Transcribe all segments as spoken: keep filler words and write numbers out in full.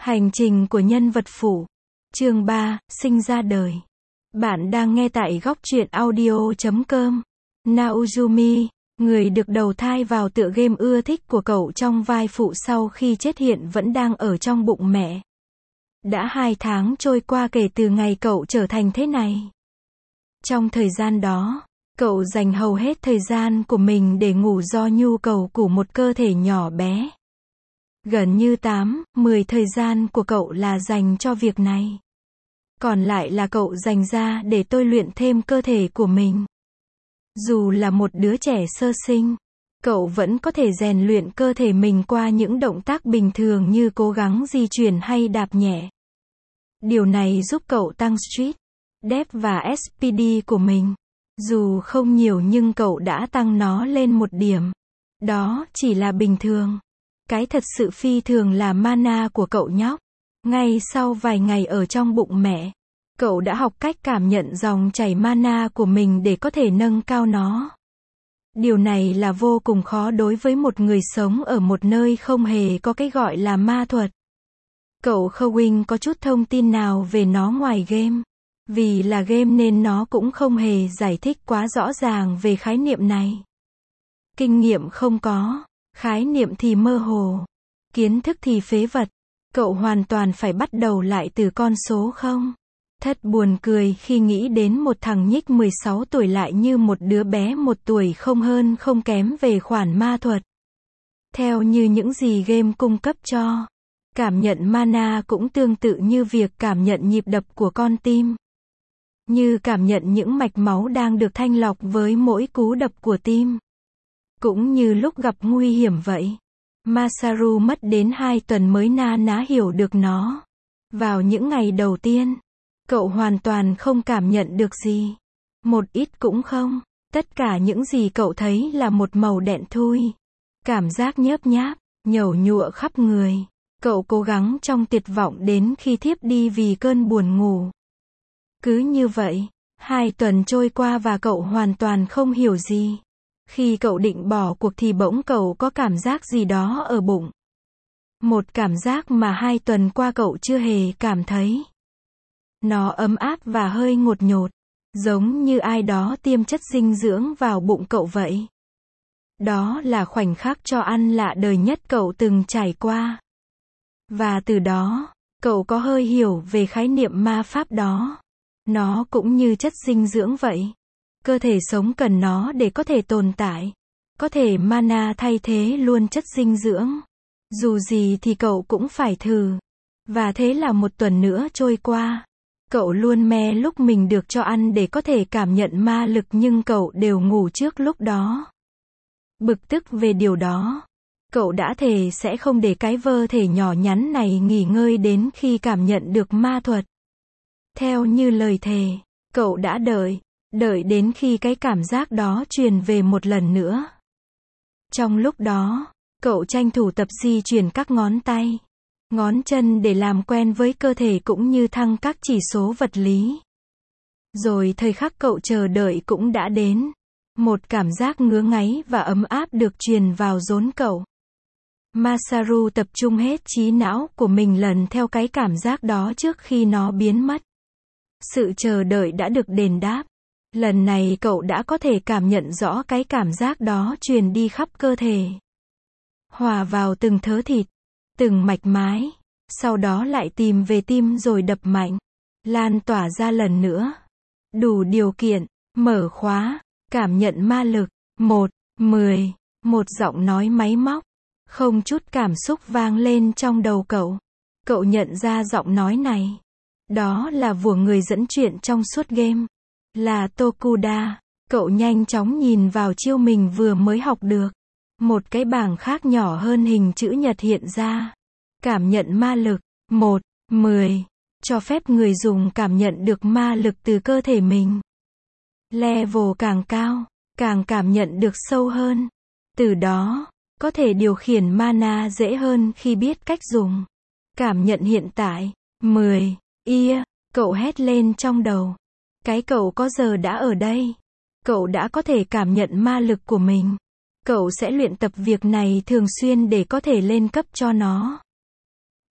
Hành trình của nhân vật phụ. Chương ba, sinh ra đời. Bạn đang nghe tại góc truyện audio chấm com. Naozumi, người được đầu thai vào tựa game ưa thích của cậu trong vai phụ sau khi chết hiện vẫn đang ở trong bụng mẹ. Đã hai tháng trôi qua kể từ ngày cậu trở thành thế này. Trong thời gian đó, cậu dành hầu hết thời gian của mình để ngủ do nhu cầu của một cơ thể nhỏ bé. Gần như tám, mười thời gian của cậu là dành cho việc này. Còn lại là cậu dành ra để tôi luyện thêm cơ thể của mình. Dù là một đứa trẻ sơ sinh, cậu vẫn có thể rèn luyện cơ thể mình qua những động tác bình thường như cố gắng di chuyển hay đạp nhẹ. Điều này giúp cậu tăng street, depth và ét pê đê của mình. Dù không nhiều nhưng cậu đã tăng nó lên một điểm. Đó chỉ là bình thường. Cái thật sự phi thường là mana của cậu nhóc. Ngay sau vài ngày ở trong bụng mẹ, cậu đã học cách cảm nhận dòng chảy mana của mình để có thể nâng cao nó. Điều này là vô cùng khó đối với một người sống ở một nơi không hề có cái gọi là ma thuật. Cậu Khowing có chút thông tin nào về nó ngoài game. Vì là game nên nó cũng không hề giải thích quá rõ ràng về khái niệm này. Kinh nghiệm không có, khái niệm thì mơ hồ, kiến thức thì phế vật. Cậu hoàn toàn phải bắt đầu lại từ con số không. Thật buồn cười khi nghĩ đến một thằng nhích mười sáu tuổi lại như một đứa bé một tuổi không hơn không kém về khoản ma thuật. Theo như những gì game cung cấp cho, cảm nhận mana cũng tương tự như việc cảm nhận nhịp đập của con tim. Như cảm nhận những mạch máu đang được thanh lọc với mỗi cú đập của tim. Cũng như lúc gặp nguy hiểm vậy. Masaru mất đến hai tuần mới na ná hiểu được nó. Vào những ngày đầu tiên, cậu hoàn toàn không cảm nhận được gì. Một ít cũng không. Tất cả những gì cậu thấy là một màu đen thui. Cảm giác nhớp nháp, nhẩu nhụa khắp người. Cậu cố gắng trong tuyệt vọng đến khi thiếp đi vì cơn buồn ngủ. Cứ như vậy, hai tuần trôi qua và cậu hoàn toàn không hiểu gì. Khi cậu định bỏ cuộc thì bỗng cậu có cảm giác gì đó ở bụng. Một cảm giác mà hai tuần qua cậu chưa hề cảm thấy. Nó ấm áp và hơi ngột nhột, giống như ai đó tiêm chất dinh dưỡng vào bụng cậu vậy. Đó là khoảnh khắc cho ăn lạ đời nhất cậu từng trải qua. Và từ đó, cậu có hơi hiểu về khái niệm ma pháp đó. Nó cũng như chất dinh dưỡng vậy. Cơ thể sống cần nó để có thể tồn tại. Có thể mana thay thế luôn chất dinh dưỡng. Dù gì thì cậu cũng phải thử. Và thế là một tuần nữa trôi qua. Cậu luôn me lúc mình được cho ăn để có thể cảm nhận ma lực nhưng cậu đều ngủ trước lúc đó. Bực tức về điều đó. Cậu đã thề sẽ không để cái vơ thể nhỏ nhắn này nghỉ ngơi đến khi cảm nhận được ma thuật. Theo như lời thề, cậu đã đợi, đợi đến khi cái cảm giác đó truyền về một lần nữa. Trong lúc đó, cậu tranh thủ tập di chuyển các ngón tay, ngón chân để làm quen với cơ thể cũng như thăng các chỉ số vật lý. Rồi thời khắc cậu chờ đợi cũng đã đến. Một cảm giác ngứa ngáy và ấm áp được truyền vào rốn cậu. Masaru tập trung hết trí não của mình lần theo cái cảm giác đó trước khi nó biến mất. Sự chờ đợi đã được đền đáp. Lần này cậu đã có thể cảm nhận rõ cái cảm giác đó truyền đi khắp cơ thể. Hòa vào từng thớ thịt, từng mạch mái, sau đó lại tìm về tim rồi đập mạnh, lan tỏa ra lần nữa. Đủ điều kiện, mở khóa, cảm nhận ma lực, một, mười, một giọng nói máy móc, không chút cảm xúc vang lên trong đầu cậu. Cậu nhận ra giọng nói này. Đó là vua người dẫn chuyện trong suốt game. Là Tokuda. Cậu nhanh chóng nhìn vào chiêu mình vừa mới học được. Một cái bảng khác nhỏ hơn hình chữ nhật hiện ra. Cảm nhận ma lực. một, mười. Cho phép người dùng cảm nhận được ma lực từ cơ thể mình. Level càng cao, càng cảm nhận được sâu hơn. Từ đó, có thể điều khiển mana dễ hơn khi biết cách dùng. Cảm nhận hiện tại. mười. Ia, cậu hét lên trong đầu. Cái cậu có giờ đã ở đây. Cậu đã có thể cảm nhận ma lực của mình. Cậu sẽ luyện tập việc này thường xuyên để có thể lên cấp cho nó.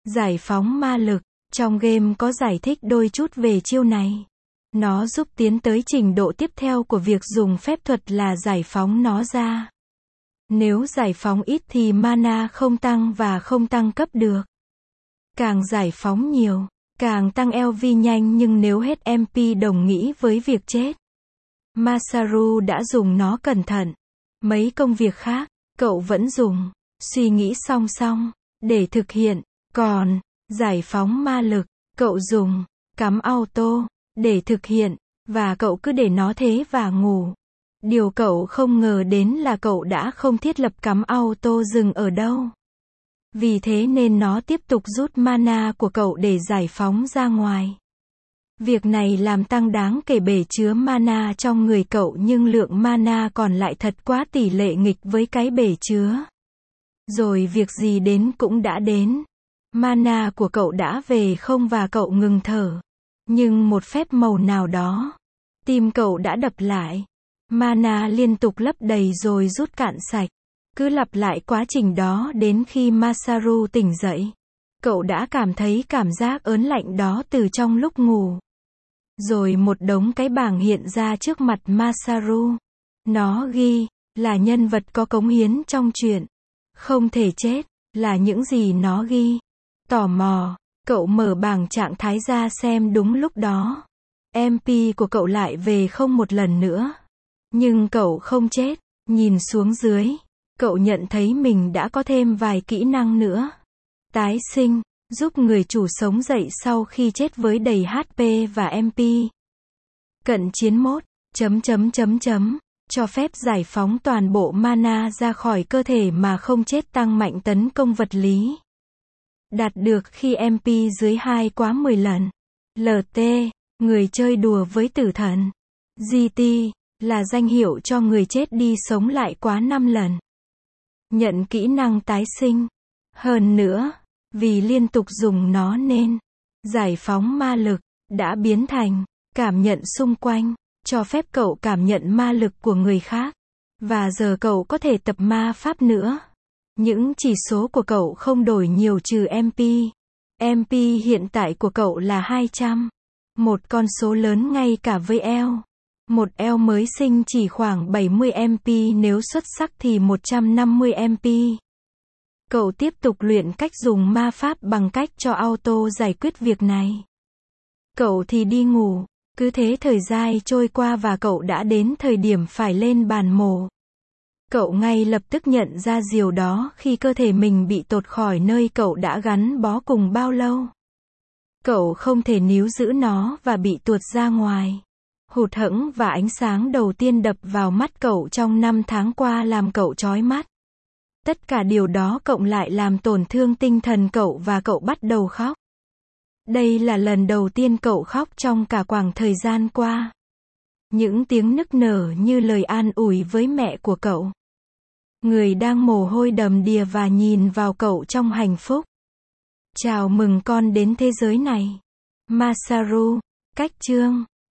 Giải phóng ma lực. Trong game có giải thích đôi chút về chiêu này. Nó giúp tiến tới trình độ tiếp theo của việc dùng phép thuật là giải phóng nó ra. Nếu giải phóng ít thì mana không tăng và không tăng cấp được. Càng giải phóng nhiều, càng tăng lờ vê nhanh, nhưng nếu hết em pê đồng nghĩa với việc chết. Masaru đã dùng nó cẩn thận. Mấy công việc khác, cậu vẫn dùng, suy nghĩ song song, để thực hiện. Còn, giải phóng ma lực, cậu dùng, cắm auto, để thực hiện, và cậu cứ để nó thế và ngủ. Điều cậu không ngờ đến là cậu đã không thiết lập cắm auto dừng ở đâu. Vì thế nên nó tiếp tục rút mana của cậu để giải phóng ra ngoài. Việc này làm tăng đáng kể bể chứa mana trong người cậu, nhưng lượng mana còn lại thật quá tỷ lệ nghịch với cái bể chứa. Rồi việc gì đến cũng đã đến. Mana của cậu đã về không và cậu ngừng thở. Nhưng một phép màu nào đó, tim cậu đã đập lại. Mana liên tục lấp đầy rồi rút cạn sạch. Cứ lặp lại quá trình đó đến khi Masaru tỉnh dậy. Cậu đã cảm thấy cảm giác ớn lạnh đó từ trong lúc ngủ. Rồi một đống cái bảng hiện ra trước mặt Masaru. Nó ghi là nhân vật có cống hiến trong truyện. Không thể chết, là những gì nó ghi. Tò mò, cậu mở bảng trạng thái ra xem. Đúng lúc đó, em pê của cậu lại về không một lần nữa. Nhưng cậu không chết. Nhìn xuống dưới, cậu nhận thấy mình đã có thêm vài kỹ năng nữa. Tái sinh, giúp người chủ sống dậy sau khi chết với đầy hát pê và em pê. Cận chiến mode, chấm chấm chấm chấm, cho phép giải phóng toàn bộ mana ra khỏi cơ thể mà không chết, tăng mạnh tấn công vật lý. Đạt được khi em pê dưới hai quá mười lần. lờ tê, người chơi đùa với tử thần. giê tê, là danh hiệu cho người chết đi sống lại quá năm lần. Nhận kỹ năng tái sinh. Hơn nữa, vì liên tục dùng nó nên giải phóng ma lực đã biến thành cảm nhận xung quanh, cho phép cậu cảm nhận ma lực của người khác. Và giờ cậu có thể tập ma pháp nữa. Những chỉ số của cậu không đổi nhiều trừ em pê. em pê hiện tại của cậu là hai trăm. Một con số lớn ngay cả với eo. Một eo mới sinh chỉ khoảng bảy mươi em pê, nếu xuất sắc thì một trăm năm mươi em pê. Cậu tiếp tục luyện cách dùng ma pháp bằng cách cho auto giải quyết việc này. Cậu thì đi ngủ. Cứ thế thời gian trôi qua và cậu đã đến thời điểm phải lên bàn mổ. Cậu ngay lập tức nhận ra điều đó khi cơ thể mình bị tột khỏi nơi cậu đã gắn bó cùng bao lâu. Cậu không thể níu giữ nó và bị tuột ra ngoài. Hụt hẫng và ánh sáng đầu tiên đập vào mắt cậu trong năm tháng qua làm cậu chói mắt. Tất cả điều đó cộng lại làm tổn thương tinh thần cậu và cậu bắt đầu khóc. Đây là lần đầu tiên cậu khóc trong cả quãng thời gian qua. Những tiếng nức nở như lời an ủi với mẹ của cậu. Người đang mồ hôi đầm đìa và nhìn vào cậu trong hạnh phúc. Chào mừng con đến thế giới này. Masaru. Cách chương